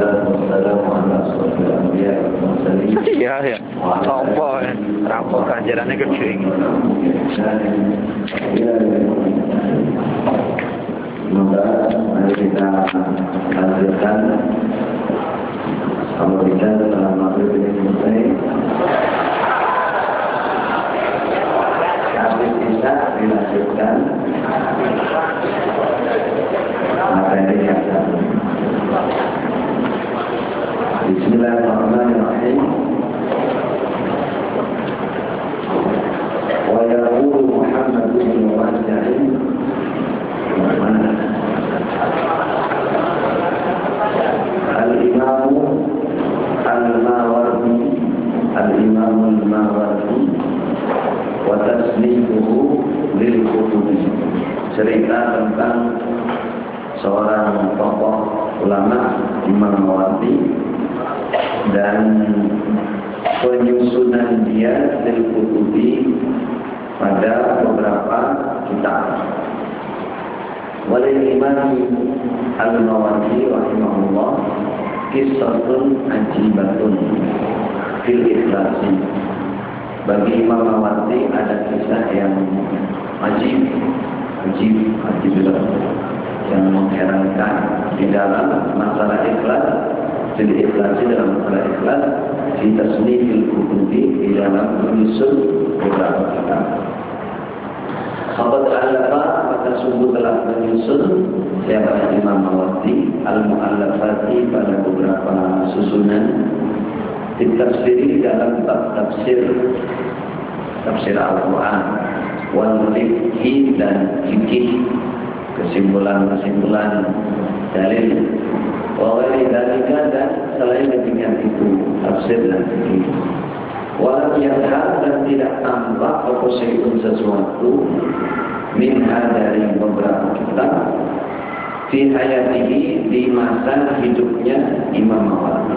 Iya ya, apa ya? Rampok ganjarannya gede ini. Semoga mari kita lanjutkan. Kalau bisa dalam maghrib ini selesai. Habis bisa dilanjutkan materi yang satu. Bismillahirrahmanirrahim. Wa yaqulu Muhammad bin Wahid Al-Imam Al-Mawardi Al-Imam Al-Mawardi wa tasnifuhu lil kutubi. Cerita tentang seorang tokoh ulama Imam Mawardi dan penyusunan dia lil kutubi pada beberapa kitab. Walil Imam Al-Mawardi rahimahullah qissatun ajibatun fil ikhlasi. Bagi Imam Mawardi ada kisah yang ajib yang mengherankan di dalam masalah ikhlas, fil ikhlasi dalam masalah ikhlas, fi tasnifil kutubi di dalam menyusun beberapa kitab. Sahabat al-Alafa maka sungguh telah menyusun siapa Imam Mawardi al-Mu'allafati pada beberapa susunan ditafsiri dalam tafsir Al-Quran wal fiqhi dan fikih, kesimpulan dalil wa ghairi dzalika, dan selain demikian itu tafsir dan fikih. Walau yadhar, dan tidak tampak apa sesuatu minha dari beberapa kitab fi hayatihi, di masa hidupnya Imam Mawardi.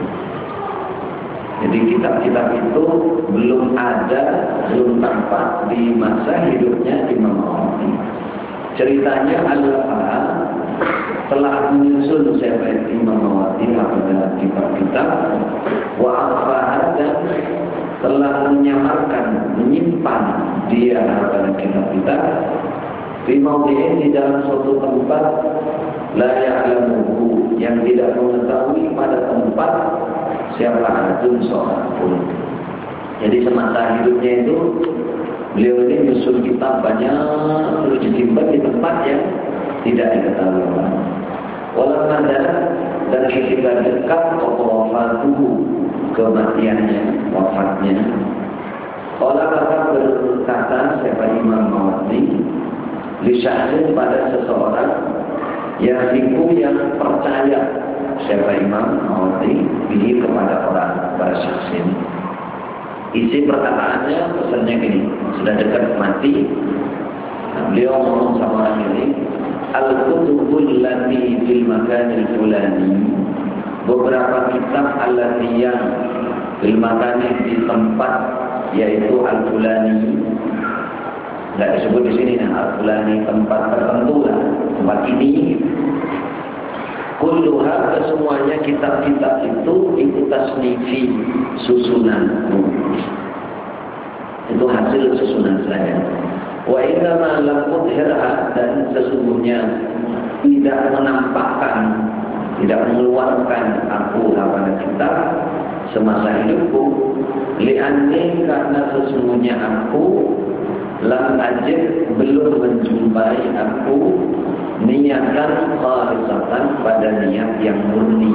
Jadi kitab-kitab itu belum tampak di masa hidupnya Imam Mawardi. Ceritanya Al-Alafa telah menyusun siapa Imam Mawardi pada kitab-kitab wa akhfaha, dan telah menyimpan dia pada kitab-kitab fi mawdi'in, di dalam suatu tempat la ya'lamuhu, yang tidak mengetahui pada tempat siapa adun seorang pun. Jadi semasa hidupnya itu beliau ini menyusun kitab banyak, terus disimpan di tempat yang tidak diketahui orang. Walau ada, dan ketika dekat wafatuhu, kematiannya, wafatnya, orang akan berkata siapa Imam Mawardi li syahsin, pada seseorang yang percaya siapa Imam Mawardi bihi, kepada orang, pada syahsin. Isi perkataannya, pesannya gini, sudah dekat mati, beliau ngomong sama orang ini, al-kutubul lati fil makanil fulani, beberapa kitab allati yang fil makani, di tempat yaitu al-fulani, tidak disebut di sini al-fulani, tempat tertentu lah, tempat ini. Kulluha, kesemuanya kitab-kitab itu ikut tasnifi, susunanku, itu hasil susunan saya. Wa idza ma lam udhirha, dan sesungguhnya tidak menampakkan, tidak mengeluarkan aku pada kitab semasa hidupku, li'anni, karena sesungguhnya aku lam ajid, belum menjumpai aku niatan khalisatan, pada niat yang murni.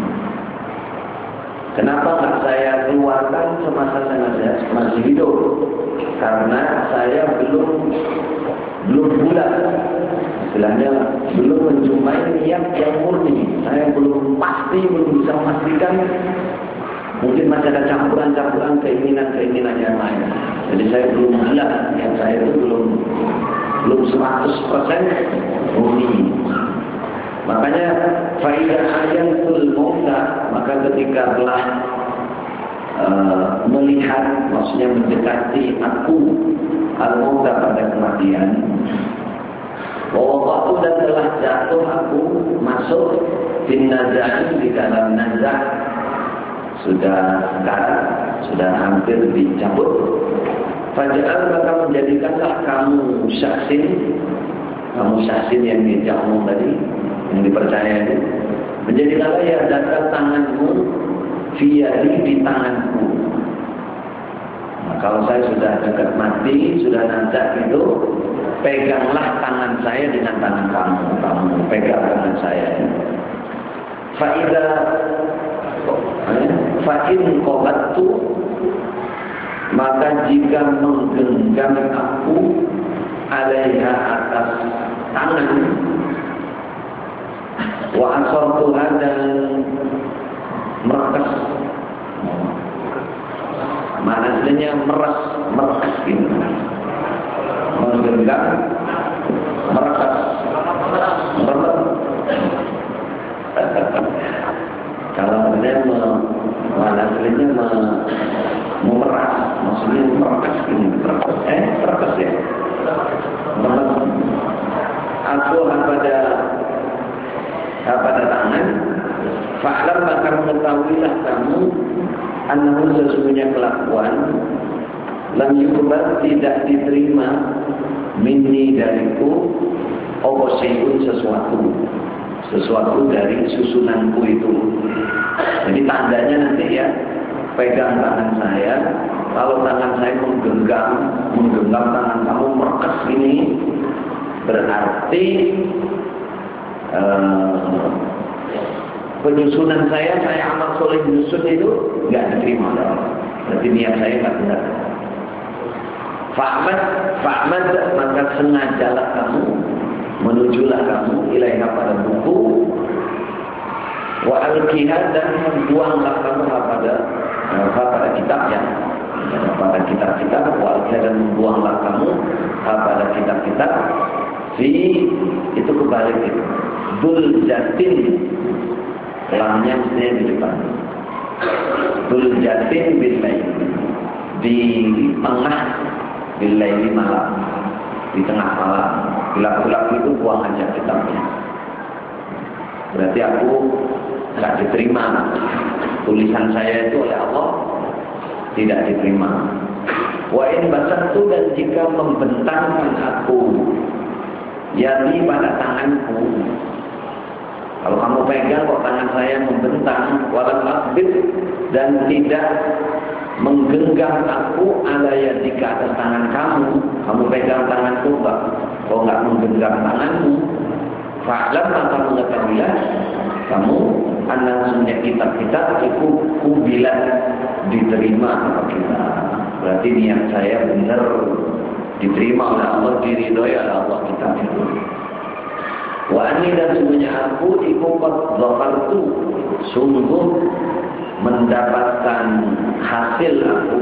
Kenapa tak saya keluarkan semasa saya masih hidup? Karena saya belum bulat, istilahnya belum menjumpai niat yang murni. Saya belum bisa memastikan. Mungkin masih ada campuran keinginan yang lain. Jadi saya belum bulat, niat saya itu belum 100% murni. Makanya faidah ayatul mauta, maka ketika telah melihat, maksudnya mendekati aku al-mauta, pada kematian, Waktu dan telah jatuh aku masuk bin nazar di dalam nazar, sudah sekarat, sudah hampir dicabut. Faja'al maka menjadikanlah kamu syaksin yang dijak umum tadi, yang dipercaya itu, menjadikanlah ya data tanganmu fiyadi di tanganku. Nah, kalau saya sudah dekat mati, sudah nazar itu, peganglah tangan saya dengan tangan kamu pegang tangan saya. Fa'in qabattu, maka jika menggenggam aku alaiha atas tangan, wa asartuha dan merekas, maknanya merekas ini, menggenggam, merekas, kalau dia memeras, maksudnya merekas ini, merekas ya. Aku pada tangan, fa'lam maka mengetahuilah kamu, annahu sesungguhnya kelakuan, lam yuqbal tidak diterima, minni dariku, syai'un sesuatu dari susunanku itu. Jadi tandanya nanti ya, pegang tangan saya, kalau tangan saya menggenggam tangan kamu merekas ini, berarti penyusunan saya amal soleh menyusun itu nggak diterima oleh Allah. Berarti niat saya nggak benar. Fa'amad maka sengajalah kamu, menujulah kamu ilaiha pada buku, wa al-qihad dan membuanglah kamu pada kitabnya, pada kitab-kitab, wa al-qihad dan membuanglah kamu pada kitab-kitab. Itu kebalik itu. Dul jatin, lamnya mestinya di depan. Dul jatin billahi, di tengah billahi malam, di tengah malam. Gelap-gelap itu buang aja kitabnya. Berarti aku nggak diterima, tulisan saya itu oleh Allah tidak diterima. Wa in basattu, dan jika membentangkan aku yadi pada tanganku, kalau kamu pegang kok tangan saya membentang, walam akbid, dan tidak menggenggam aku ala yadika atas tangan kamu pegang tanganku kok nggak menggenggam tanganmu, fa'lam maka mengetahuilah kamu anasnya kitab-kitab itu kubilat diterima apa kita. Berarti niat saya benar, diterima oleh Allah, diridhoi oleh Allah kitab itu. Wa anni, dan sungguhnya aku ikubat zafartu, sungguh mendapatkan hasil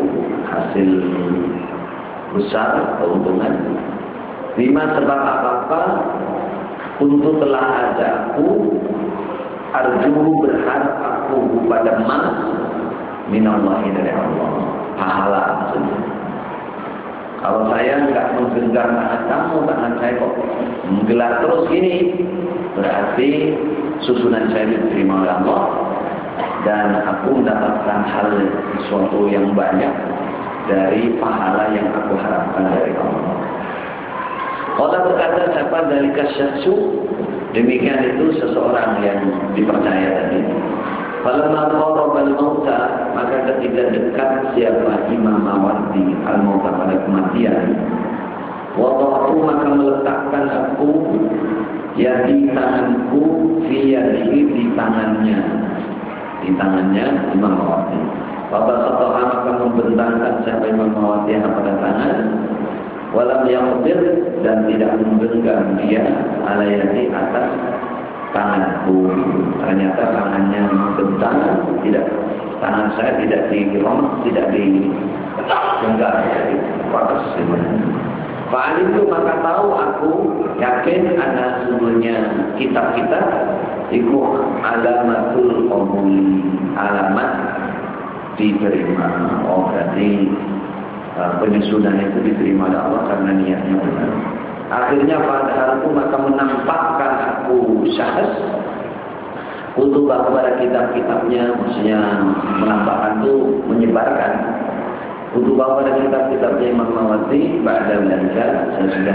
besar, keuntungan. Lima sebab apa-apa untuk telah ada aku, arju berharap aku pada minallahi dari Allah, pahala maksudnya. Kalau saya nggak menggenggam tangan saya kok menggelar terus gini, berarti susunan saya diterima oleh Allah dan aku mendapatkan hal sesuatu yang banyak dari pahala yang aku harapkan dari Allah. Allah berkata, siapa dari kasyaksu, demikian itu seseorang yang dipercaya tadi. Falamma qarabal mauta, maka ketika dekat siapa Imam Mawardi al-mauta pada kematian, wada'tu maka meletakkan aku di tanganku fi yadihi, di tangannya Imam Mawardi. Bapak Satoha maka membentangkan siapa Imam Mawardi pada tangan, walam yaqdir, dan tidak menggenggam dia ala yadi atas tanganku. Ternyata tangannya membentang, tangan saya tidak diromah, tidak digenggam, jadi patas sebenarnya. Fa'al itu maka tahu aku, yakin ada sungguhnya kitab-kitab itu alamatul qabuli, alamat diterima. Oh, berarti penyusunan itu diterima oleh Allah karena niatnya benar. Akhirnya padahal itu maka menampakkan aku syahs kutubah kepada kitab-kitabnya, maksudnya menampakkan itu menyebarkan kutubah kepada kitab-kitabnya Imam Mawardi. Ba'da dzalika sesudah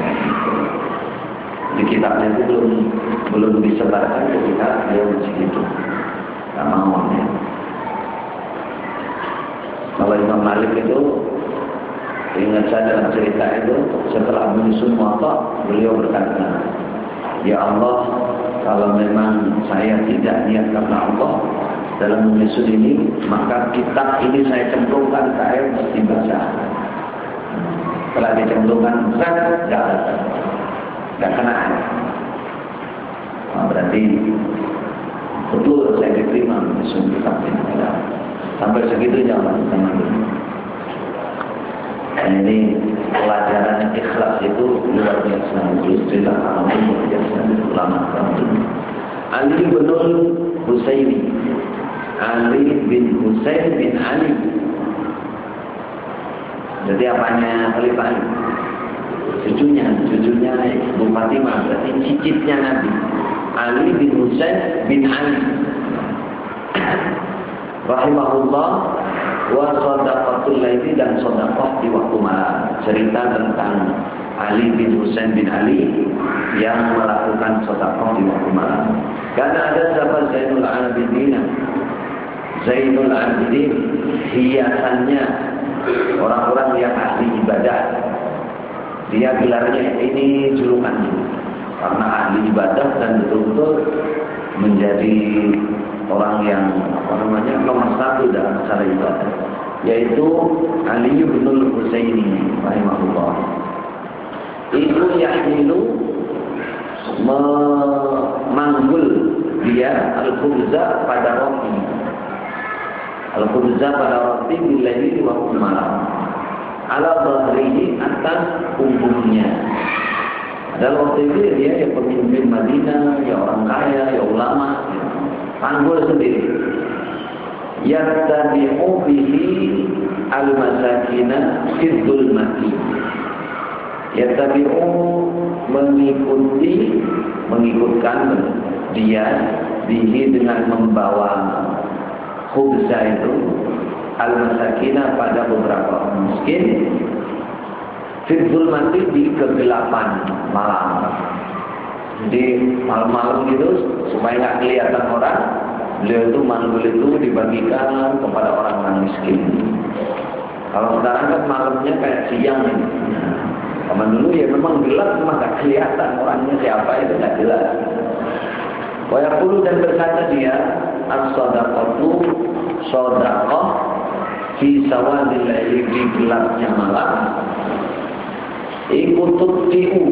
di kitabnya itu belum disebarkan ketika beliau masih hidup. Tak mau ya. Kalau Imam Malik itu, ingat saya dalam cerita itu, setelah menyusun Muwatta, beliau berkata, ya Allah, kalau memang saya tidak niat karena Allah dalam menyusun ini, maka kitab ini saya cemplungkan ke air mesti basah. Setelah dicemplungkan tidak kena air. Nah, berarti betul saya diterima menyusun kitab ini. Sampai segitunya Allah teman-teman. Ini pelajaran ikhlas itu luar biasa. Istilah ulama luar biasa. Ulama Ali bin Husaini, Ali bin Husain bin Ali. Jadi apanya Khalifah Ali? Cucunya Ibu Fatimah, berarti cicitnya Nabi. Ali bin Husain bin Ali. Rahimahullah. Wa shadaqatul laili, dan sedekah di waktu malam. Cerita tentang Ali bin Husain bin Ali yang melakukan sedekah di waktu malam. Karena ada sahabat Zainul Abidin, hiasannya orang-orang yang ahli ibadah. Dia gelarnya ini julukannya karena ahli ibadah dan betul-betul menjadi orang yang nomor satu dalam masalah ibadah, yaitu Ali bin Husaini rahimahullah. Itu yahmilu memanggul dia al-khubza pada roti. Al-khubza pada roti billahi di waktu malam. Ala dhahrihi, atas punggungnya. Dalam waktu itu dia yang pemimpin Madinah, ya orang kaya, ya ulama, panggul sendiri. Yattabi'u bihi al-masakina fi dzulmati. Yattabi'u mengikutkan dia bihi dengan membawa khubza itu al-masakina pada beberapa orang miskin fi dzulmati, di kegelapan malam. Jadi malam-malam gitu supaya nggak kelihatan orang, beliau itu manggul itu dibagikan kepada orang-orang miskin. Kalau sekarang kan malamnya kayak siang ini. Zaman dulu ya memang gelap, cuma nggak kelihatan orangnya siapa, itu nggak jelas. Wa yaqulu, dan berkata dia, as-shadaqatu shadaqah fi sawadil laili, di gelapnya malam. Ikutut tiu,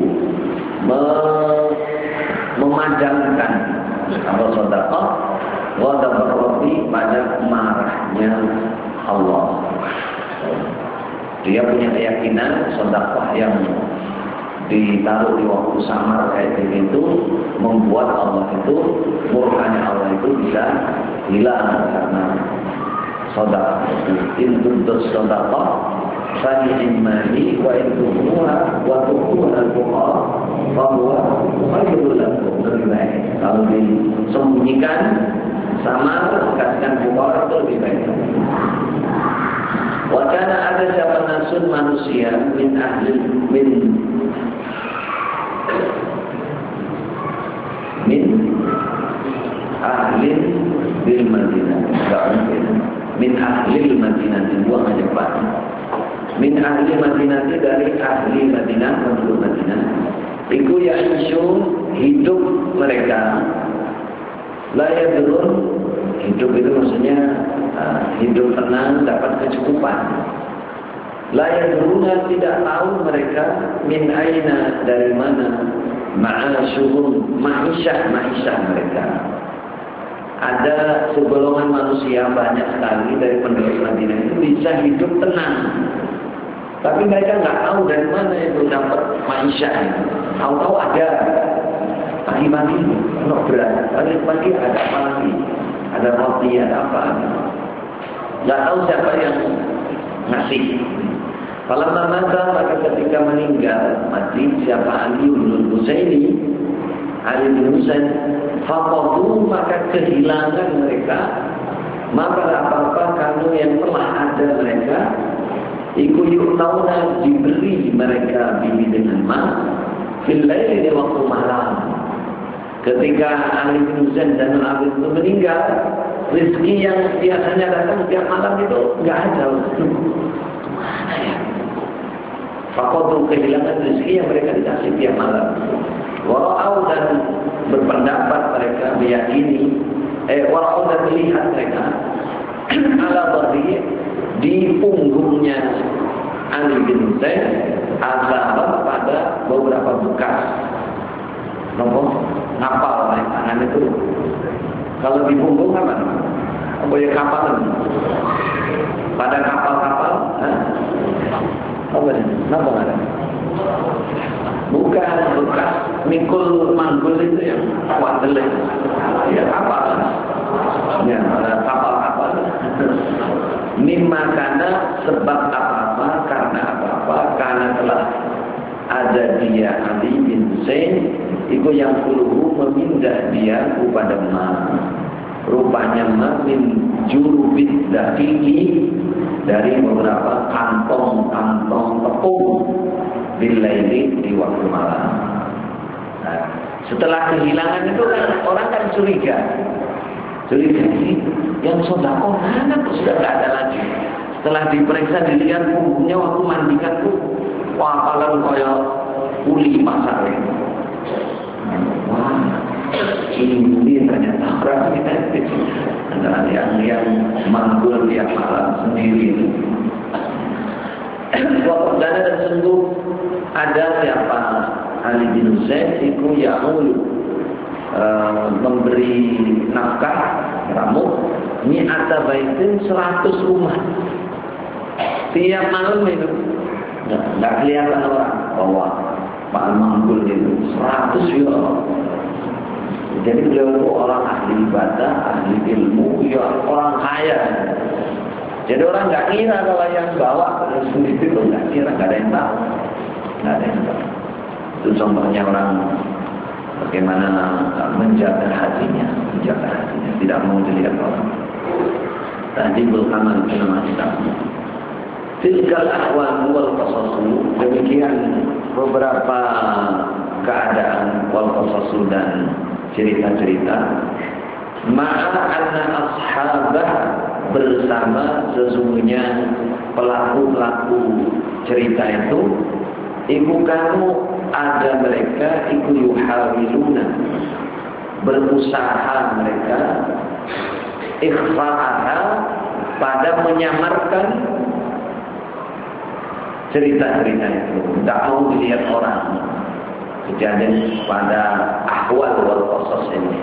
memadamkan atau sedekah wa tabarruki pada marahnya Allah. Dia punya keyakinan sedekah yang ditaruh di waktu samar kayak begitu membuat Allah itu, murkanya Allah itu bisa hilang karena sedekah itu. Intus sedekah fa'in mali wa intuhuha wa tuhuha al-fuqara bahwa khairul lakum, lebih baik kalau disembunyikan sama kasihkan fuqara itu lebih baik. Wa kana ada siapa nasun manusia min ahli bil Madinah, enggak mungkin min ahli Madinah, buang aja Pak. Min ahli Madinah, dari ahli Madinah, penduduk Madinah. Iku ya'ishun, hidup mereka. La yadrun, hidup itu maksudnya hidup tenang, dapat kecukupan. La yadruna, tidak tahu mereka min aina, dari mana ma'asyuhum, ma'isyah mereka. Ada segolongan manusia banyak sekali dari penduduk Madinah itu bisa hidup tenang. Tapi mereka nggak tahu dari mana itu dapat ma'isyah itu. Tahu-tahu ada pagi-pagi, berat. Pagi-pagi ada apa lagi? Ada roti, ada apa? Nggak tahu siapa yang ngasih. Falamma mata, maka ketika meninggal mati siapa Ali bin Husaini, Ali bin Husain, faqadu, maka kehilangan mereka maka apa-apa kamu yang telah ada mereka iku yu'tauna, diberi mereka bihi dengan emas fil laili, di waktu malam. Ketika Ali bin Husain dan Abi itu meninggal, rezeki yang biasanya datang tiap malam itu enggak ada. Mana ya? Fakotu, kehilangan rezeki yang mereka dikasih tiap malam. Wara'au, dan berpendapat mereka meyakini, wara'au, dan melihat mereka ala badi, di punggungnya Ali bin Husain azaban, pada beberapa bekas ngapal tangan itu. Kalau di punggung apa? Apa ya, kapalan? Pada kapal-kapal, apa ini? Kenapa ada? Bukan bekas mikul manggul itu yang kuat delek. Ya, kapal. Ya, ada kapal-kapal. Mimma kana, sebab apa-apa, karena apa-apa, karena telah ada dia Ali bin Husain itu yang kuluhu, memindah dia kepada ma, rupanya ma min jurubid dakili, dari beberapa kantong-kantong tepung bilaili, di waktu malam. Nah, setelah kehilangan itu kan orang kan curiga ini yang sedekah mana kok sudah tidak ada lagi. Setelah diperiksa, dilihat punggungnya waktu mandikan tuh, wah, kalau kaya uli pasar itu. Wah, ini ternyata orang antara yang manggul tiap malam sendiri. Waktu dan sungguh ada siapa Ali bin Husain itu Ya'ul, memberi nafkah ramu mi'ata baitin, 100 rumah tiap malam itu. Nggak kelihatan orang bahwa Pak Manggul itu 100 euro. Jadi beliau itu orang ahli ibadah, ahli ilmu, ya orang kaya. Jadi orang nggak kira kalau yang bawa sendiri itu nggak kira, nggak ada yang tahu, nggak ada yang tahu. Itu contohnya orang bagaimana menjaga hatinya, tidak mau dilihat orang. Tadi beramal nama Islam. Tilkal ahwal wal qasasu, demikian beberapa keadaan wal qasasu dan cerita-cerita. Ma'a anna ashabah, bersama sesungguhnya pelaku-pelaku cerita itu, ibu kamu ada mereka iku yuhawiluna, berusaha mereka ikhfa'aha, pada menyamarkan cerita-cerita itu, tidak mau dilihat orang. Kejadian pada ahwal wal qasas ini,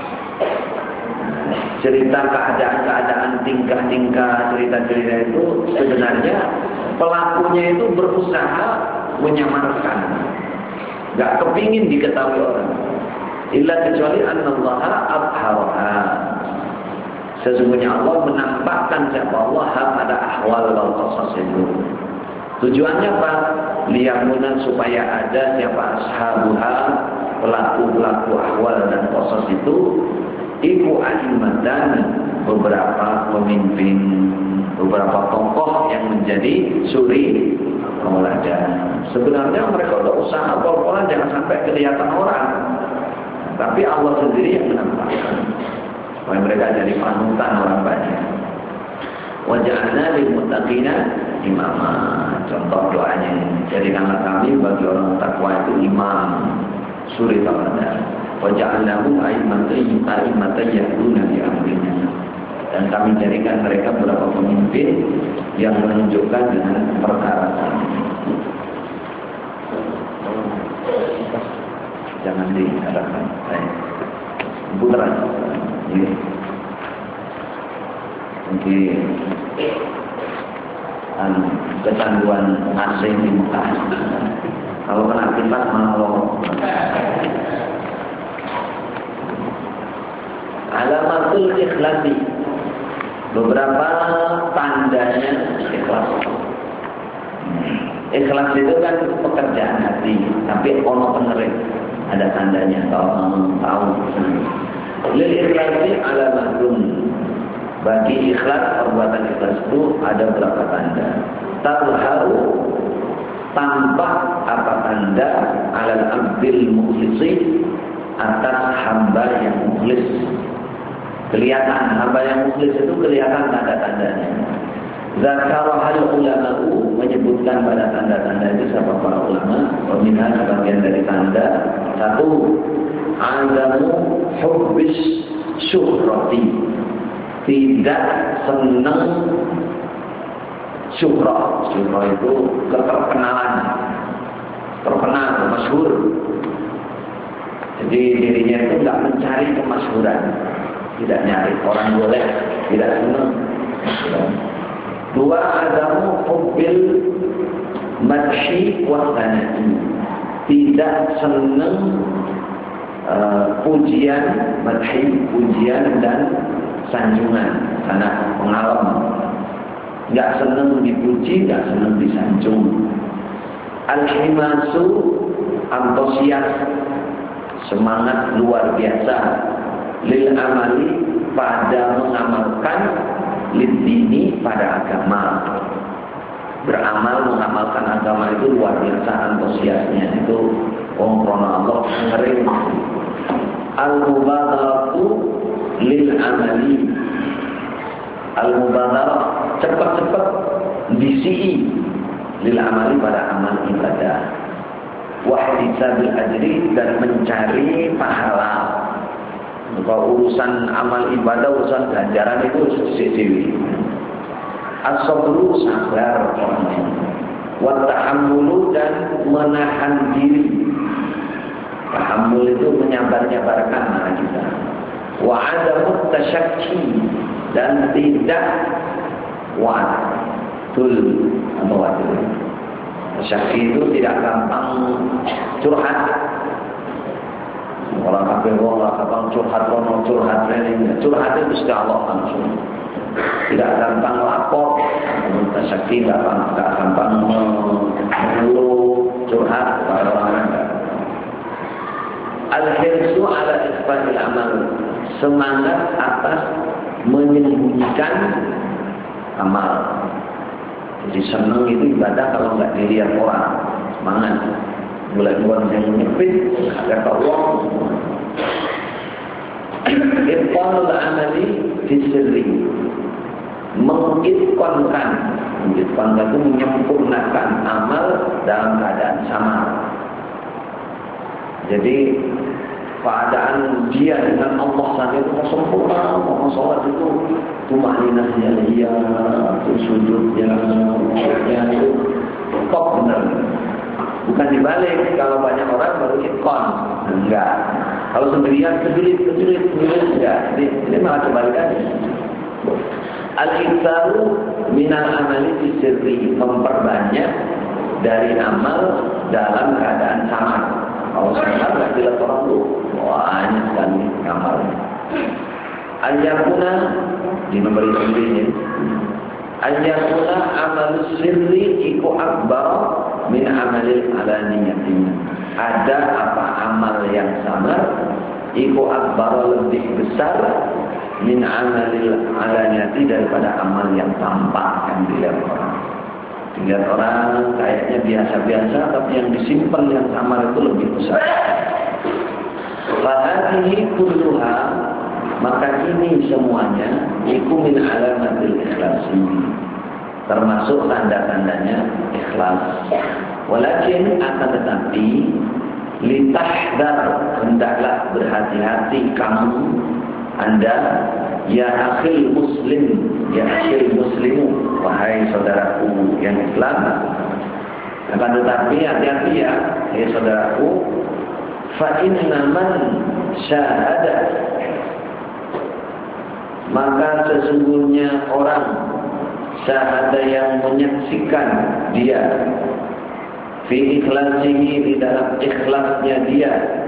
cerita keadaan-keadaan, tingkah-tingkah, cerita-cerita itu sebenarnya pelakunya itu berusaha menyamarkan, nggak kepingin diketahui orang. Illa kecuali annallaha abharaha, sesungguhnya Allah menampakkan siapa Allah pada ahwal wal qasas itu. Tujuannya apa? Liyamuna, supaya ada siapa ashabuha, pelaku-pelaku ahwal dan qasas itu, iku aimatan, beberapa pemimpin, beberapa tokoh yang menjadi suri tauladan. Sebenarnya mereka sudah usaha pol-polan jangan sampai kelihatan orang, tapi Allah sendiri yang menampakkan supaya mereka jadi panutan orang banyak. Wa ja'alna lil muttaqina imama, contoh doanya, jadikanlah kami bagi orang takwa itu imam, suri tauladan. Wa ja'alnahum a'immatan yahduna bi amrina, dan kami jadikan mereka beberapa pemimpin yang menunjukkan dengan perkara kami. Jangan diharapkan. Putra. Ini. Mungkin kecanduan AC di Mekah. Kalau kena kipas mau alamatul ikhlasi, beberapa tandanya ikhlas. Ikhlas itu kan pekerjaan hati, tapi ono penerik, ada tandanya, tahu. Lil ikhlasi alamatun. Bagi ikhlas, perbuatan ikhlas itu ada berapa tanda. Tadharu, tampak apa tanda alal abdil mukhlisi, atas hamba yang mukhlis. Kelihatan hamba yang mukhlis itu kelihatan tanda-tandanya. Zakarahal ulama'u, menyebutkan pada tanda-tanda itu siapa para ulama. Peminat sebagian dari tanda. Satu, azamu hubbis syuhrati, tidak senang syuhrah. Syuhrah itu keterkenalan, terkenal, masyhur. Jadi dirinya itu tidak mencari kemasyhuran, tidak nyari orang boleh, tidak senang. Dua, adamu hubbil madhi wa sanati, tidak senang pujian, madhi, pujian dan sanjungan, karena pengalam. Tidak senang dipuji, tidak senang disanjung. Al-himasu, antusias, semangat luar biasa. Lil amali, pada mengamalkan. Lidini, pada agama. Beramal, mengamalkan agama itu luar biasa antusiasnya. Itu krono Allah ngering. Al-mubadaratu lil amali, al-mubadarah, cepat-cepat disi lil amali, pada amal ibadah. Wahdisabil ajri, dan mencari pahala. Kalau urusan amal ibadah, urusan ganjaran itu sendiri. As-sabru, sabar orangnya. Wa tahammulu, dan menahan diri. Tahammul itu menyabar-nyabarkan anak kita. Wa adamu tasyakki, dan tidak wadul atau wadul. Tasyakki itu tidak gampang curhat. Orang kafir orang gampang curhat, orang curhat ini. Curhat itu sudah Allah langsung. Tidak gampang lapor. Tasyakki tidak gampang mengeluh, curhat pada orang lain. Al-hirsu ala ikhfail amal, semangat atas menyembunyikan amal. Jadi senang itu ibadah kalau nggak dilihat orang, semangat. Mulai buat yang menyepit agar Allah. Itqanul amali disirri, mengitqankan itu menyempurnakan amal dalam keadaan sama. Jadi keadaan dia dengan Allah saja itu sempurna. Mau sholat itu tumaninahnya dia, itu sujudnya, itu top benar. Bukan dibalik, kalau banyak orang baru itqan. Enggak. Kalau sendirian kejulit, enggak. Ini malah kebalikannya. Al-iktsaru minal amali bisirri, memperbanyak dari amal dalam keadaan sama. Kalau sama enggak dilihat orang tuh, banyak sekali amalnya. Ayyakuna, di nomor ini, ayyakuna amal sirri iku akbar min amalil alaniyatin. Ada apa amal yang samar iku akbar, lebih besar min amalil alaniyati, daripada amal yang tampak yang dilihat orang. Dilihat orang kayaknya biasa-biasa, tapi yang disimpan yang samar itu lebih besar. Fahadihi kulluha, maka ini semuanya iku min alamatil ikhlasi, termasuk tanda-tandanya ikhlas. Walakin, akan tetapi, litahdar, hendaklah berhati-hati kamu, Anda, ya akhil muslim, ya akhil muslimu, wahai saudaraku yang Islam. Akan tetapi hati-hati ya saudaraku. Fa inna man syahada, maka sesungguhnya orang syahada yang menyaksikan dia, fi ikhlasihi, di dalam ikhlasnya dia,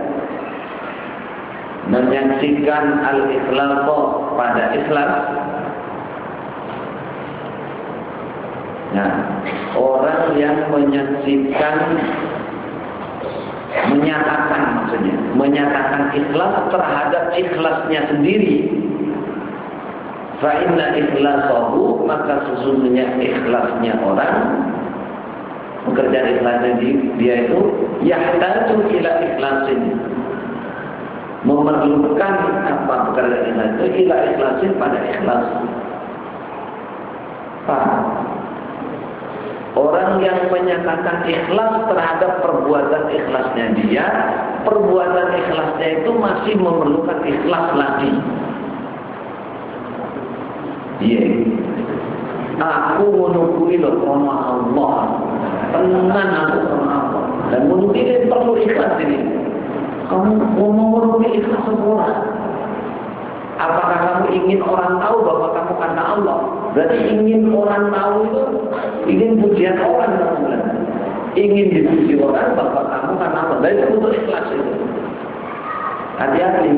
menyaksikan al-ikhlas pada ikhlas. Nah, orang yang menyatakan ikhlas terhadap ikhlasnya sendiri. Fa inna ikhlasahu, maka sesungguhnya ikhlasnya orang, pekerjaan ikhlasnya dia itu yahtaju ila ikhlasin, memerlukan apa pekerjaan ikhlas itu ila ikhlasin, pada ikhlas. Orang yang menyatakan ikhlas terhadap perbuatan ikhlasnya dia, perbuatan ikhlasnya itu masih memerlukan ikhlas lagi. Iya, aku menunggu loh karena Allah, tenan aku karena Allah, dan menunggu ini perlu ikhlas ini. Kamu mau menunggu ikhlas semua. Apakah kamu ingin orang tahu bahwa kamu karena Allah? Berarti ingin orang tahu itu ingin pujian orang, kamu bilang. Ingin dipuji orang bahwa kamu karena Allah. Dan itu butuh ikhlas itu. Hati-hati.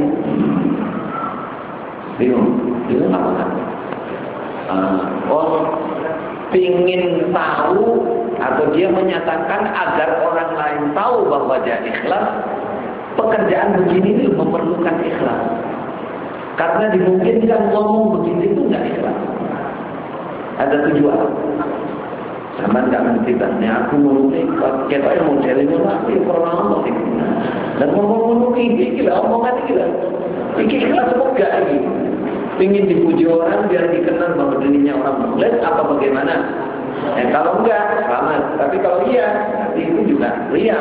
Bingung apa kan? Pingin tahu atau dia menyatakan agar orang lain tahu bahwa dia ikhlas. Pekerjaan begini itu memerlukan ikhlas. Karena dimungkinkan ngomong begitu itu nggak ikhlas. Ada tujuan. Sama nggak mengerti tanya aku mengerti kita yang modelnya lagi karena Allah itu. Dan ngomong ini gila, omongan gila. Ini ikhlas enggak ini? Ingin dipuji orang biar dikenal bahwa dirinya orang mukhlis apa bagaimana? Kalau enggak selamat. Tapi kalau iya, nanti itu juga ria.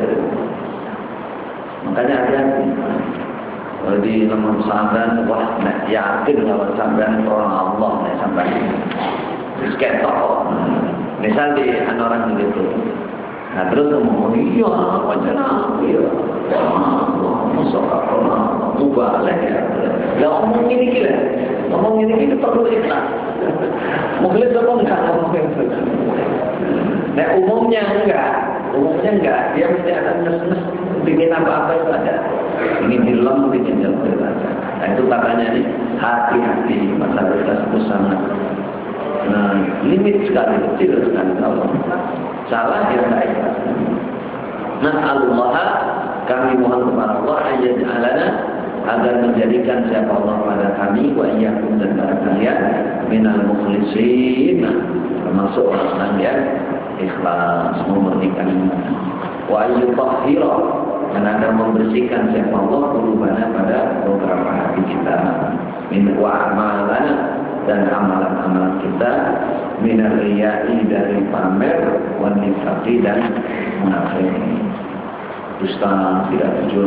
Makanya hati-hati. Kalau di nomor sampean, wah, yakin kalau sampean orang Allah, sampean sketok. Misal di orang begitu. Nah terus ngomong, iya, wajar iya. Masuk Allah, mubalek ya. Lah ngomong ini gila, ngomong ini perlu ikhlas. Mungkin apa enggak ngomong itu? Nah umumnya enggak. Dia mesti akan nes-nes bikin apa-apa itu ada. Ini dilem, bikin jauh aja. Nah itu katanya nih, hati-hati masalah ikhlas itu sangat limit sekali, kecil sekali kalau salah ya enggak ikhlas. Nas'alullah, kami mohon kepada Allah ayyaj'alana, agar menjadikan siapa Allah pada kami wa iyyakum dan pada kalian minal mukhlisin, termasuk orang yang ikhlas memurnikan wa ayyutahhira, dan agar membersihkan siapa Allah qulubana pada beberapa hati kita min wa amalana, dan amalan-amalan kita minar riya'i, dari pamer, wan nifaqi, dan munafik, dusta, tidak jujur.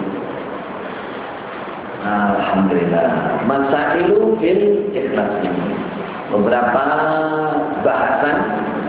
Alhamdulillah. Masailu fil ikhlas ini beberapa bahasan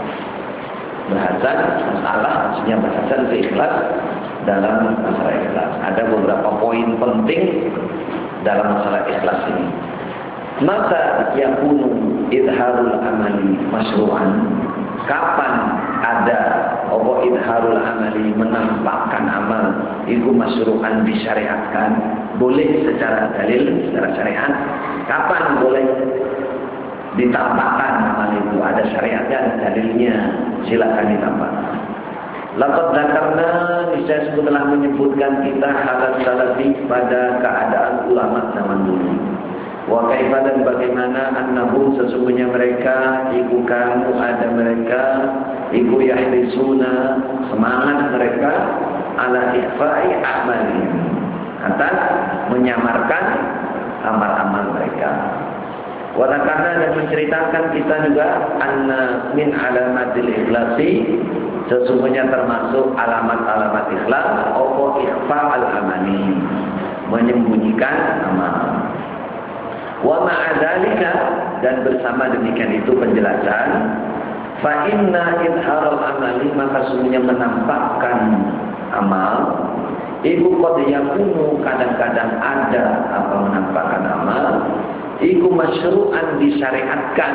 masalah, maksudnya bahasan ikhlas dalam masalah ikhlas. Ada beberapa poin penting dalam masalah ikhlas ini. Maka yakunu idharul amali masyru'an, kapan ada idharul amali, menampakkan amal itu masyru'an, disyariatkan, boleh secara dalil, secara syariat. Kapan boleh ditampakkan amal itu? Ada syariatnya, ada dalilnya, silakan ditampakkan. Laqad dzakarna, saya telah menyebutkan kita halat salafi, pada keadaan ulama zaman dulu. Wa kaifa, dan bagaimana, annahum, sesungguhnya mereka, iku kamu, ada mereka, iku yahrisuna, semangat mereka, ala ikhfa'i a'malihim, atas menyamarkan amal-amal mereka. Wa dzakarna, dan menceritakan kita juga, anna min alamatil ikhlasi, sesungguhnya termasuk alamat-alamat ikhlas, ikhfa'al amali, menyembunyikan amal. Wa ma'adzalika, dan bersama demikian itu penjelasan, fa inna idharal amali, maka sesungguhnya menampakkan amal, iku qad yakunu, kadang-kadang ada apa menampakkan amal, iku masyru'an, disyariatkan,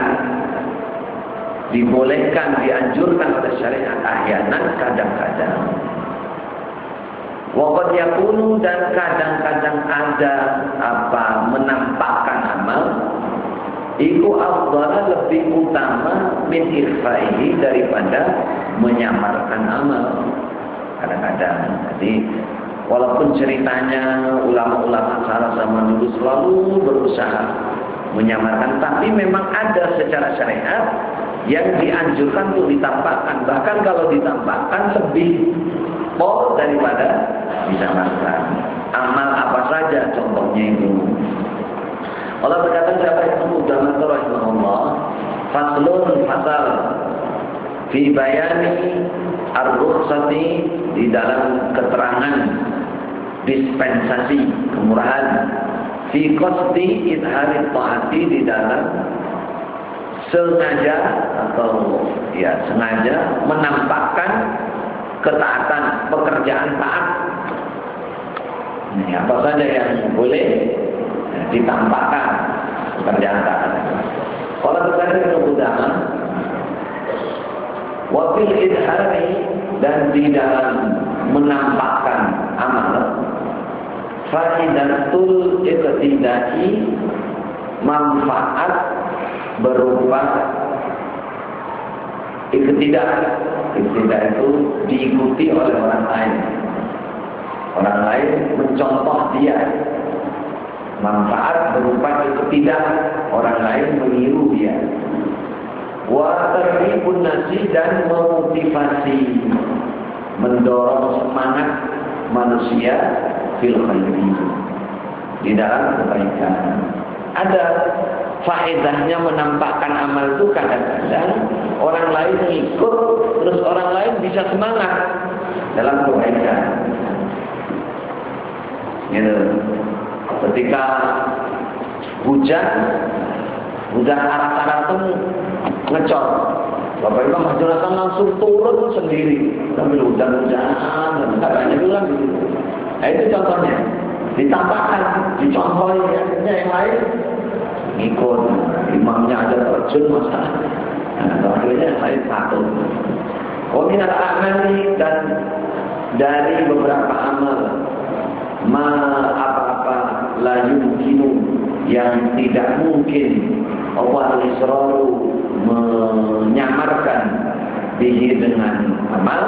dibolehkan, dianjurkan oleh syariat, ahyanan, kadang-kadang. Waqad yakunu, dan kadang-kadang ada apa menampakkan amal, iku afdhala lebih utama min ikhfaihi daripada menyamarkan amal. Kadang-kadang jadi walaupun ceritanya ulama-ulama salaf zaman dulu selalu berusaha menyamarkan, tapi memang ada secara syariat yang dianjurkan untuk ditampakkan. Bahkan kalau ditampakkan lebih pol daripada disamarkan. Amal apa saja contohnya itu. Allah berkata siapa itu Ibnu rahimahullah, faslun fasal fi bayani ar-rukhsati, di dalam keterangan dispensasi kemurahan, fi qasdi idhari taati, di dalam sengaja atau ya sengaja menampakkan ketaatan, pekerjaan taat. Ini apa saja yang boleh ditampakkan pekerjaan taat. Kalau berkata Ibnu Qudamah, wa fil idhari, dan di dalam menampakkan amal, faidatul iqtidai, manfaat berupa iqtidah. Iqtidah itu diikuti oleh orang lain. Orang lain mencontoh dia. Manfaat berupa iqtidah, orang lain meniru dia. Wa tarhibun nasi, dan memotivasi, mendorong semangat manusia fil khairi, di dalam kebaikan. Ada faedahnya menampakkan amal itu. Kadang-kadang orang lain ikut, terus orang lain bisa semangat dalam kebaikan. Gitu. Ketika hujan arak-arak itu ngecor, Bapak Imam Hasan langsung turun sendiri sambil hujan-hujanan, katanya bilang gitu. Nah itu contohnya, ditampakkan, dicontohi, akhirnya yang lain ngikut, imamnya aja terjun masalah. Nah, akhirnya saya takut. Waminal amali, dan dari beberapa amal, apa-apa la yumkinu, yang tidak mungkin Allah israru menyamarkan bihi dengan amal.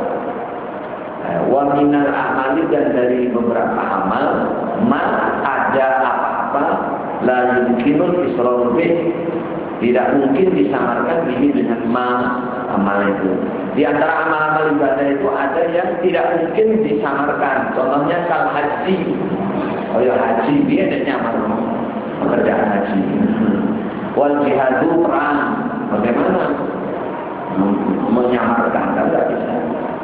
Wa minal amali, dan dari beberapa amal, ada apa-apa la yumkinu israru bih, tidak mungkin disamarkan bihi dengan amal itu. Di antara amal-amal ibadah itu ada yang tidak mungkin disamarkan. Contohnya kal haji. Oh ya, haji dia ada nyamar pekerjaan haji. Wal jihadu, perang. Bagaimana menyamarkan? Tidak bisa.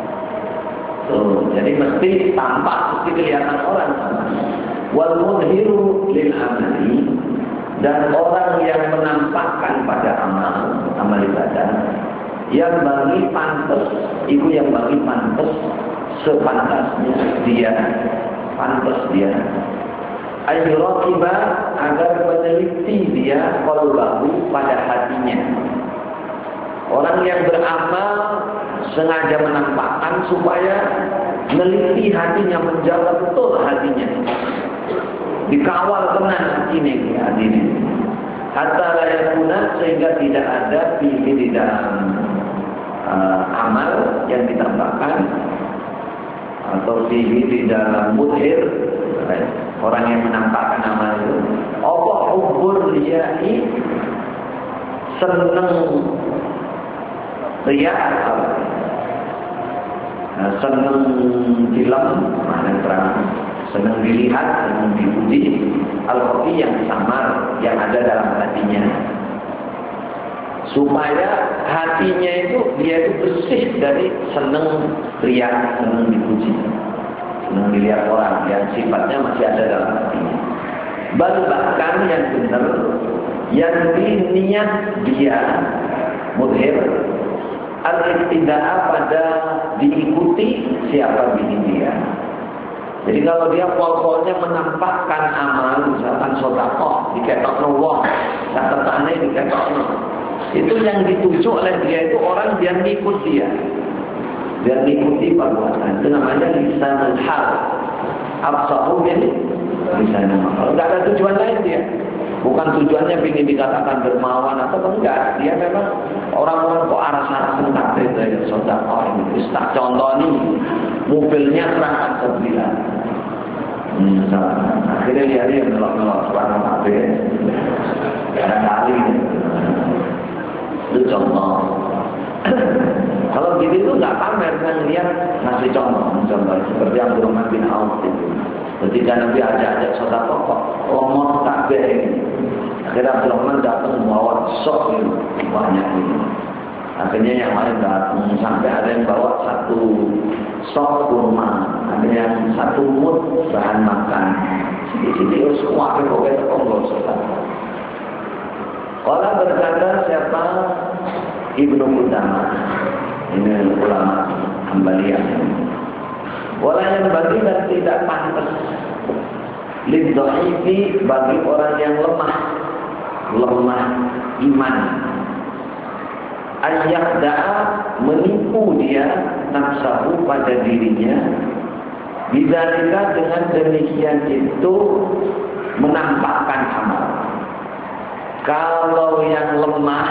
Jadi mesti tampak, mesti kelihatan orang. Wal mudhiru lil amali, dan orang yang menampakkan pada amal ibadah, yang bagi pantas, itu yang bagi pantas sepantasnya dia, pantas dia. Ayyuraqiba, agar meneliti dia qalbahu, pada hatinya. Orang yang beramal sengaja menampakkan supaya meneliti hatinya, menjaga betul hatinya, dikawal tenang ini hatinya. Hatta la yakuna, sehingga tidak ada di dalam amal yang ditampakkan, atau di dalam mudhir, orang yang menampakkan amal itu, Allah hubur liyai, seneng riya, seneng film, mana terang, senang dilihat, senang dipuji, al-khafi, yang samar, yang ada dalam hatinya. Supaya hatinya itu, dia itu bersih dari senang riya, senang dipuji, senang dilihat orang, yang sifatnya masih ada dalam hatinya. Bahkan yang benar, yang niat dia mudhir al-iqtida'a, pada diikuti siapa bini dia. Jadi kalau dia pol-polnya menampakkan amal, misalkan sedekah diketok Allah, catatannya diketok, itu yang dituju oleh dia itu orang yang ngikut dia, biar ngikuti perbuatan. Itu namanya lisanul hal, absahu bil lisanul hal. Kalau nggak ada tujuan lain dia, Bukan tujuannya ingin dikatakan dermawan atau enggak. Dia memang orang-orang kok aras-arasan takdir dari sedekah ini. Tak contoh nih, mobilnya serahkan sembilan. Akhirnya dia melok-melok suara takdir. Kadang-kali itu contoh. Kalau gitu itu nggak pamer kan, lihat ngasih contoh seperti Abdurrahman bin Auf itu. Ketika Nabi ajak-ajak sedekah kok lomot takbir ini. Akhirnya Abdurrahman datang membawa sok ini banyak ini. Akhirnya yang lain datang sampai ada yang bawa satu sok kurma, ada yang satu mut bahan makan. Sedikit harus semua pokoknya terkonggol sedekah. Orang berkata siapa? Ibnu Qudamah, ini ulama Hanbaliyah. Wala yang bagi dan tidak pantas lidha'ifi bagi orang yang lemah iman, ayyakda'a menipu dia nafsahu pada dirinya, bidzalika dengan demikian itu menampakkan amal. Kalau yang lemah,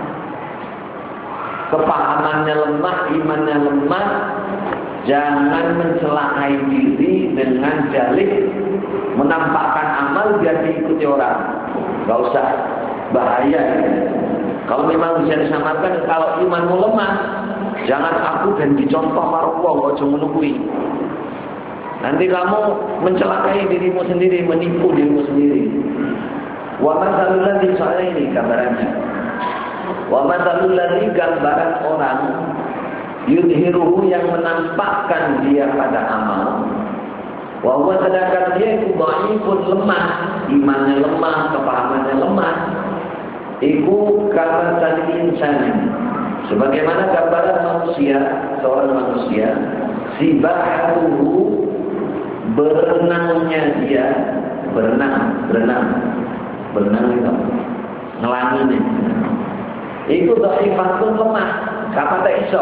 kepahamannya lemah, imannya lemah, jangan mencelakai diri dengan dalih menampakkan amal biar diikuti orang. Gak usah, bahaya. Kalau memang bisa disamarkan, kalau imanmu lemah, jangan aku dan dicontoh marwah, gak cuma menunggui. Nanti kamu mencelakai dirimu sendiri, menipu dirimu sendiri. Wa matsalul ladzi, soalnya ini gambarannya. Wa matsalul ladzi, gambaran orang yudhiruhu yang menampakkan dia pada amal. Wa huwa, sedangkan dia itu dhaifun, lemah, imannya lemah, kepahamannya lemah. Iku kama tadi insan, sebagaimana gambaran manusia, seorang manusia, sibahatuhu, berenangnya dia, berenang itu, ngelangin. Iku dhaifatun, lemah, kapan tak iso,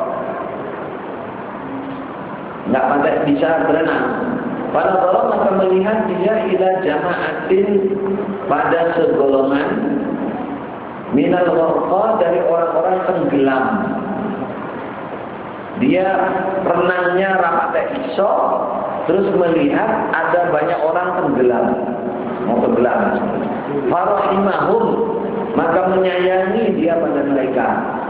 nggak pandai bisa berenang. Pada Allah maka melihat dia ila jama'atin, pada segolongan, minal warqa, dari orang-orang tenggelam. Dia renangnya rapat iso, terus melihat ada banyak orang tenggelam, mau tenggelam. Farahimahum, maka menyayangi dia pada mereka.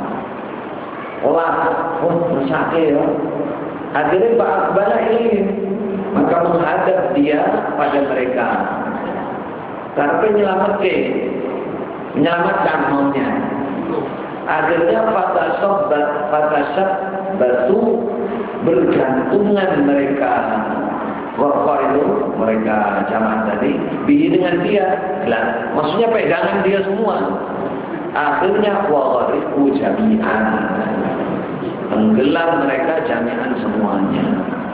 Sakit ya. Akhirnya ba'akbala ini, maka menghadap dia pada mereka. Karena menyelamatkan maunya. Akhirnya fatasab batu, bergantungan mereka. Warqa itu mereka jamaah tadi, bihi dengan dia, maksudnya pegangan dia semua. Akhirnya waqariqu jami'an, tenggelam mereka jami'an semuanya.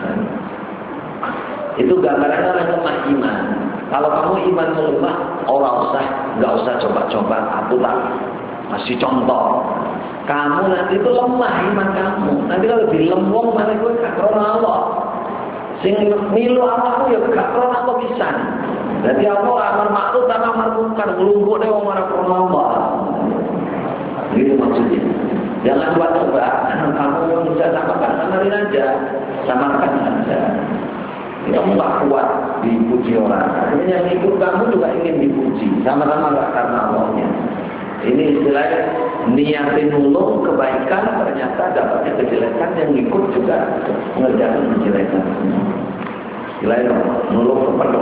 Itu gambarannya orang lemah iman. Kalau kamu iman lemah, nggak usah coba-coba. Aku tak masih contoh. Kamu nanti itu lemah iman kamu. Nanti kalau dilembong malah gue gak krona Allah. Sing milu Allahku ya gak krona Allah pisan. Jadi Allah amar makruf dan amar munkar, ngelumpuk deh wong ora krona Allah. Gitu maksudnya. Jangan coba-coba. Kamu bisa samakan, samakan aja. Kamu gak kuat dipuji orang. Akhirnya yang ikut kamu juga ingin dipuji. Sama-sama gak karena Allahnya. Ini istilahnya niatin nulung kebaikan, ternyata dapatnya kejelekan, yang ikut juga mengerjakan kejelekan. Istilahnya nulung kepenuh.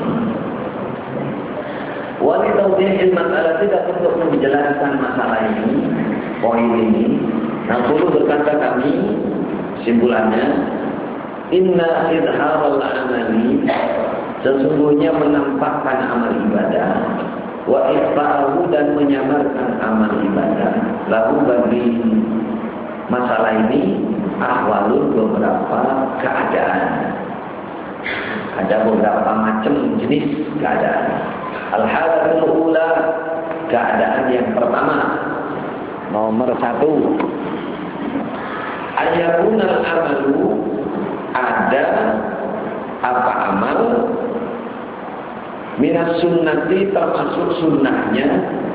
Wali tawdihil masalah, tidak untuk menjelaskan masalah ini, poin ini. Nah, perlu berkata kami, simpulannya, inna idharal amali, sesungguhnya menampakkan amal ibadah, wa ikhfa'ahu, dan menyamarkan amal ibadah, lalu bagi masalah ini ahwalun, beberapa keadaan. Ada beberapa macam jenis keadaan. Al-halatul ula, keadaan yang pertama, nomor 1, ayakunal amalu, ada apa amal, Minas sunnati termasuk sunnahnya.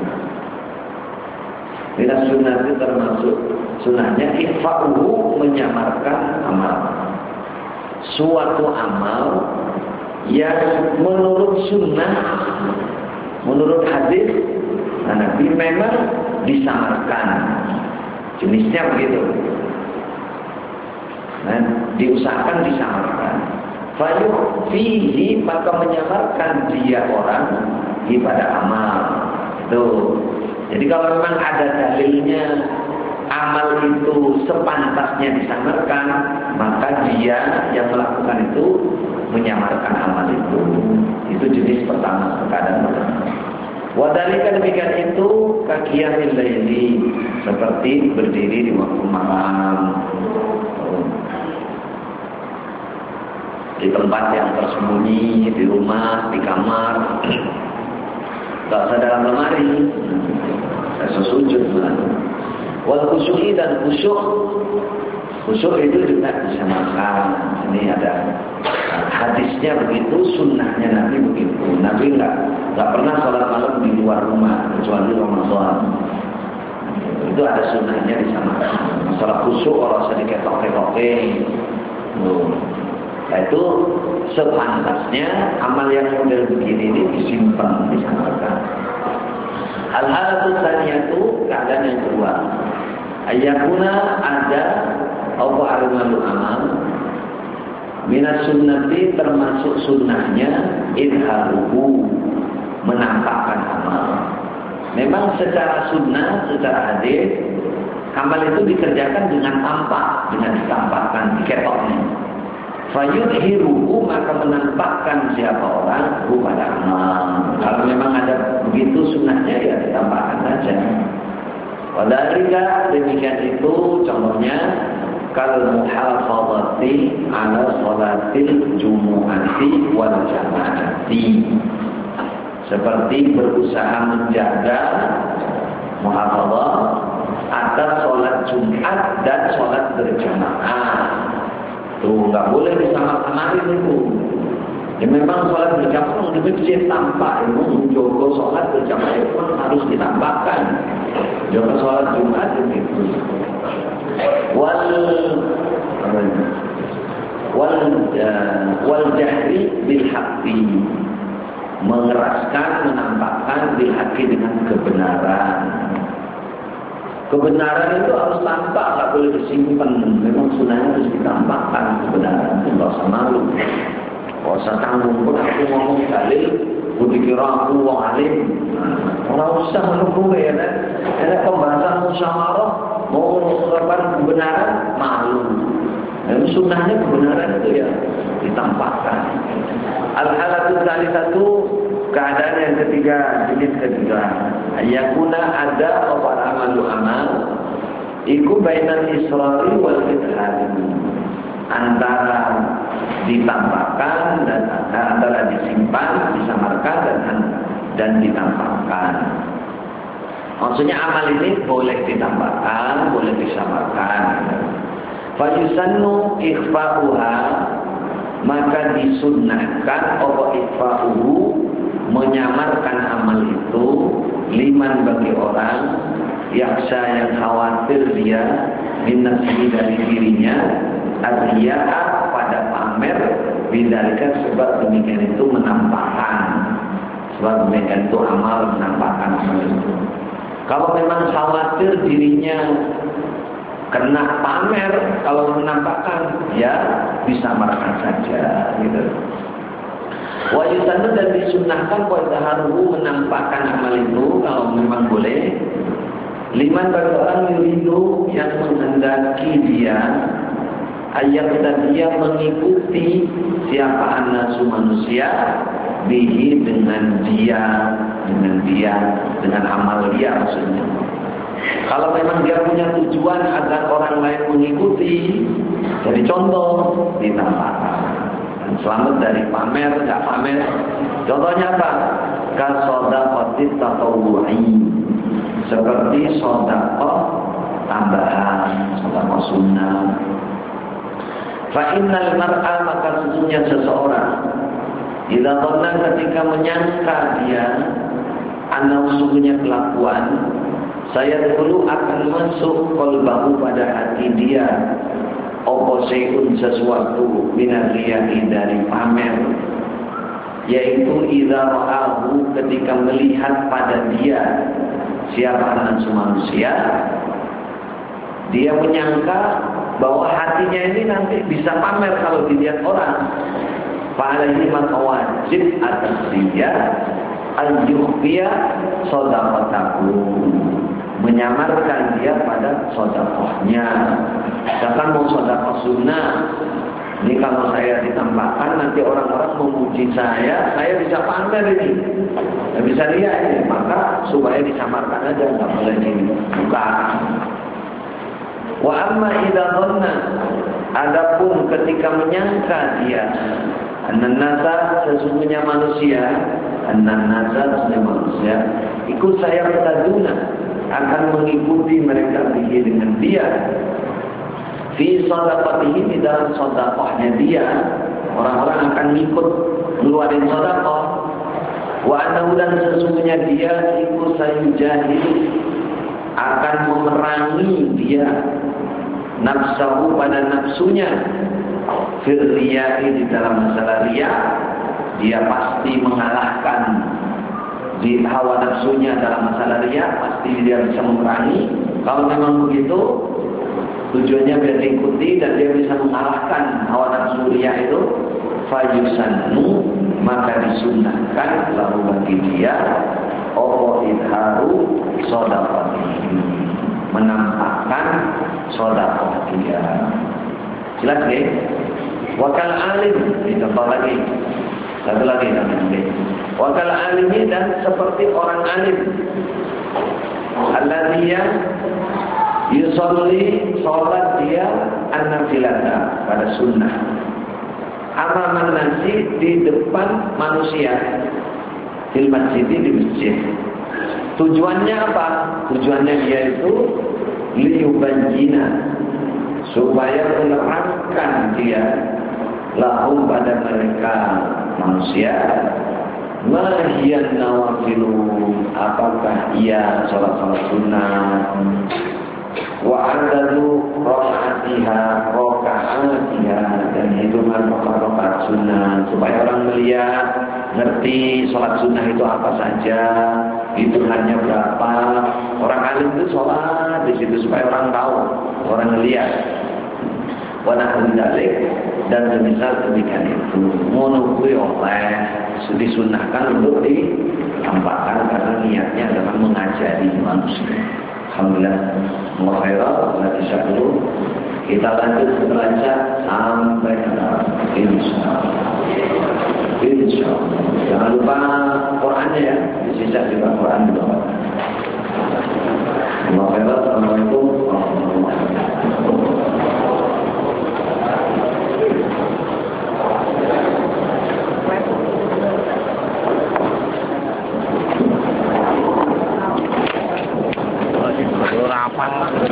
Minas sunnati termasuk sunnahnya ikhfa'uhu menyamarkan amal. Suatu amal yang menurut sunnah, menurut hadis Nabi memang disamarkan. Jenisnya begitu. Nah, diusahakan disamarkan. Fayuh fihi, maka menyamarkan dia orang pada amal. Tuh. Jadi kalau memang ada dalilnya amal itu sepantasnya disamarkan, maka dia yang melakukan itu menyamarkan amal itu. Itu jenis pertama, keadaan pertama. Wadhalika demikian itu qiyamil laili, seperti berdiri di waktu malam. Di tempat yang tersembunyi, di rumah, di kamar, tak usah dalam lemari, sesujud malah. Wal khusyu'i, dan khusyuk itu juga bisa makan. Ini ada hadisnya begitu, sunnahnya Nabi begitu. Nabi nggak pernah sholat malam di luar rumah kecuali Ramadan. Itu ada sunnahnya bisa makan. Masalah khusyuk orang sedikit toke-toke. Nah, itu sepantasnya amal yang model begini ini disimpan, disamarkan. Hal-hal itu keadaan yang kedua. Ayakuna ada apa armalu amal minas sunnati, termasuk sunnahnya idharuhu, menampakkan amal. Memang secara sunnah, secara hadis, amal itu dikerjakan dengan tampak, dengan ditampakkan, diketoknya. Fayudhiruhu, maka menampakkan siapa orang pada amal. Kalau memang ada begitu sunnahnya, ya ditampakkan saja. Wadhalika, demikian itu contohnya kal muhafadzati ala sholatil jumu'ati wal jama'ati, seperti berusaha menjaga muhafadzah atas sholat Jumat dan sholat berjamaah. Tuh, nggak boleh disamar-samarin itu. Ya memang sholat berjamaah di masjid tampak, itu jogo sholat berjamaah itu harus ditampakkan. Jogo sholat Jumat itu. Wal jahri bil haqqi, mengeraskan, menampakkan bil haqqi, dengan kebenaran. Kebenaran itu harus tampak, tak boleh disimpan. Memang sunnahnya harus ditampakkan kebenaran. Tidak usah malu, tidak usah tanggung pun aku ngomong dalil, aku dikira aku wong alim. Orang usah menunggu ya kan. Ada pembahasan musyawarah, mau mengungkapkan kebenaran, malu. Dan sunnahnya kebenaran itu ya ditampakkan. Al-halatul satu, keadaan yang ketiga, jenis ketiga. Ayakuna ada apa amalu amal iku bainal israri wal idhari, antara ditampakkan dan antara disimpan, disamarkan dan ditampakkan. Maksudnya amal ini boleh ditampakkan, boleh disamarkan. Fayusannu ikhfa'uha, maka disunnahkan apa ikhfa'uhu, menyamarkan amal itu, liman, bagi orang yaksha yang khawatir dia minasih dari dirinya, ar-riya'a, pada pamer, bidalika, sebab demikian itu menampakkan, sebab demikian itu amal, menampakkan amal itu. Kalau memang khawatir dirinya kena pamer, kalau menampakkan, ya disamarkan saja gitu. Wa yusannu, dan disunnahkan wa idharuhu, menampakkan amal itu kalau memang boleh, liman, bagi orang yuridu, yang menghendaki dia ayat dia mengikuti siapa anasu manusia bihi, dengan dengan amal dia maksudnya. Kalau memang dia punya tujuan agar orang lain mengikuti, jadi contoh, ditampakkan. Selamat dari pamer, nggak pamer. Contohnya apa? Kasodaqatit tatawwu'i, seperti sedekah tambahan, sedekah sunnah. Fa innal mar'a, maka sesungguhnya seseorang Idza dhanna ketika menyangka dia anna sungguhnya kelakuan saya dulu akan masuk qalbahu pada hati dia apa sayun sesuatu minar riya'i dari pamer, yaitu idza ra'ahu ketika melihat pada dia siapa anak manusia, dia menyangka bahwa hatinya ini nanti bisa pamer kalau dilihat orang. Fa'alaihi maka wajib atas dia al-yukhfiya shadaqatahu, menyamarkan dia pada sedekahnya. Misalkan mau sedekah sunnah, ini kalau saya ditampakkan nanti orang-orang memuji saya bisa pamer ini, nggak bisa lihat ini, maka supaya disamarkan aja, nggak boleh dibuka. Wa amma idza dhanna, adapun ketika menyangka dia an-nasa sesungguhnya manusia, an-nasa sesungguhnya manusia, ikut saya bertaduna akan mengikuti mereka bihi dengan dia fi shadaqatihi, di dalam sedekahnya dia, orang-orang akan ikut ngeluarin sedekah. Wa annahu, dan sesungguhnya dia ikut sayujahid akan memerangi dia nafsahu pada nafsunya fil riya'i, di dalam masalah riya dia pasti mengalahkan di hawa nafsunya dalam masalah riya, pasti dia bisa memerangi. Kalau memang begitu tujuannya biar diikuti dan dia bisa mengalahkan hawa nafsu riya itu, fayusannu maka disunnahkan lalu bagi dia idharu shadaqatihi, menampakkan sedekah dia. Jelas ya? Wakal alim, dicontoh lagi. Satu lagi namanya. Wakal alimi, dan seperti orang alim. Alladhiya yusolli, sholat dia an-nafilata, pada sunnah. Amaman nasi, di depan manusia. Fil masjid, di masjid. Tujuannya apa? Tujuannya dia itu liyubanjina, supaya menerangkan dia lahum pada mereka manusia, mahiyan nawafilu, apakah ia salat-salat sunnah, wa adadu rakaatiha, dan hitungan rakaat sunnah, supaya orang melihat ngerti salat sunnah itu apa saja, hitungannya berapa. Orang alim itu sholat di situ supaya orang tahu, orang melihat. Wa nahwu dzalik, dan semisal demikian itu menunggu oleh disunnahkan untuk ditampakkan karena niatnya adalah mengajari manusia. Alhamdulillah, Allah khairan. Kita lanjut belajar sampai insyaallah. Insyaallah. Jangan lupa Qurannya ya, disisa juga Quran di bawah.